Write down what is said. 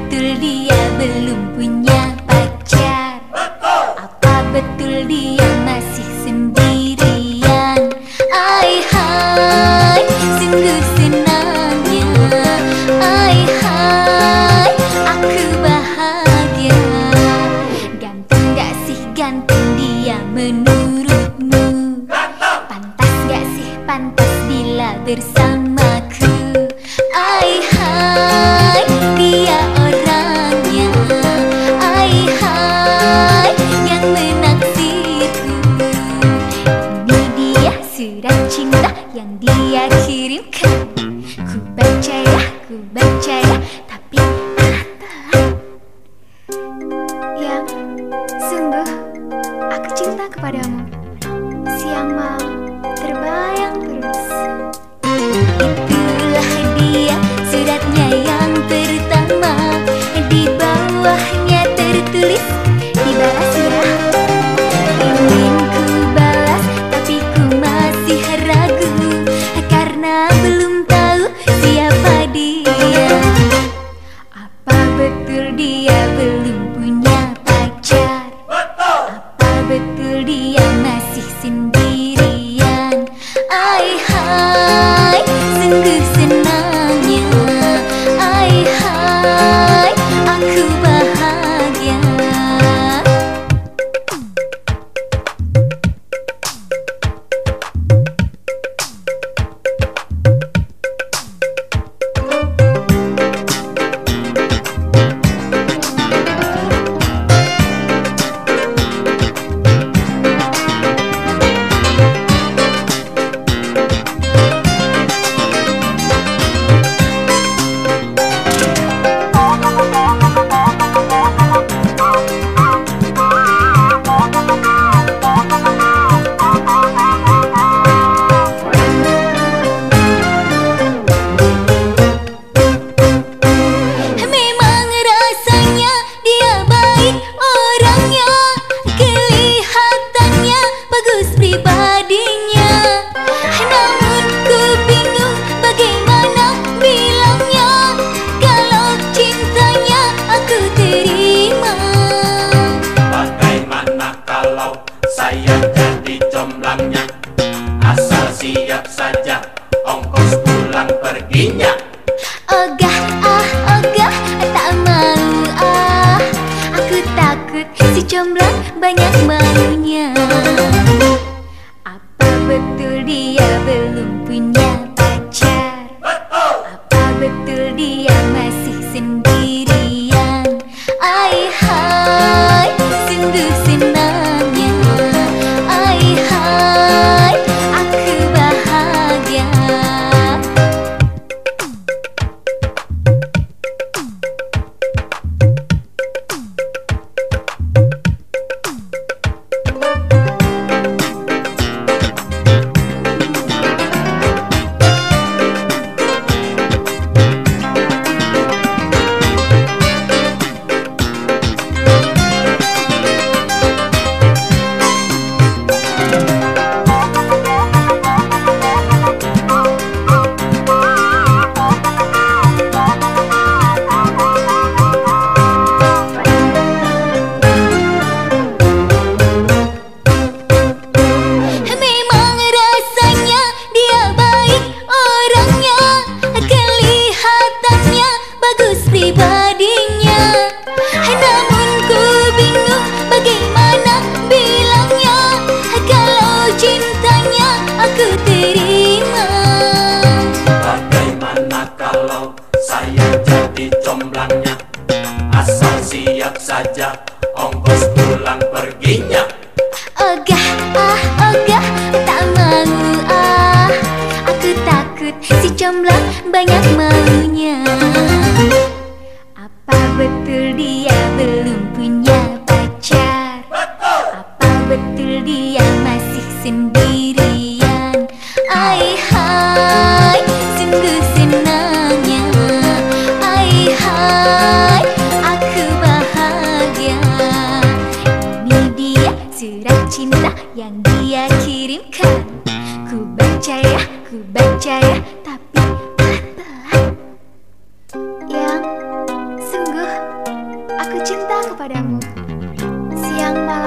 betul dia belum punya pacar? Apa betul dia masih sendirian? Ai hai, sungguh senangnya. Ai hai, aku bahagia. Ganteng gak sih ganteng dia menurutmu? Pantas gak sih pantas bila bersamaku? Ai hai, dia orangnya. Ai hai, yang menaksirku. Ini dia surat cinta yang dia kirimkan. Ku baca ya, tapi telat. Yang sungguh aku cinta kepadamu. Siang malam terbayang terus. Itulah dia suratnya yang pertama. Di bawahnya tertulis dibalas ya. Ingin ku balas tapi ku masih ragu, karena belum tahu siapa dia. Apa betul dia belum punya pacar? Apa betul dia masih sendirian? Ai hai, sungguh senangnya. Ai hai, aku bahagia. Memang rasanya dia baik orangnya, kelihatannya bagus pribadinya. Namun ku bingung bagaimana bilangnya. Kalau cintanya aku terima. Bagaimana kalau saya jadi comblangnya? Asal siap saja ongkos pulang perginya. Ogah ogah, tak mau aku takut si comblang banyak maunya. Apa betul dia belum punya pacar? Apa betul dia masih sendirian? Ai hai, sungguh senangnya. Ai hai, aku bahagia. Memang rasanya dia baik orangnya, kelihatannya bagus pribadinya. Namun ku bingung bagaimana bilangnya. Kalau cintanya aku terima. Bagaimana kalau saya jadi comblangnya? Asal siap saja ongkos pulang perginya. Ogah ogah, tak mau aku takut si comblang banyak maunya. Apa betul dia belum punya pacar? Apa betul dia masih sendirian? Ai hai, sungguh senangnya. Ai hai, aku bahagia. Ini dia surat cinta yang dia kirimkan. Ku baca ya, tapi telat. Yang sungguh Aku cinta kepadamu. Siang malam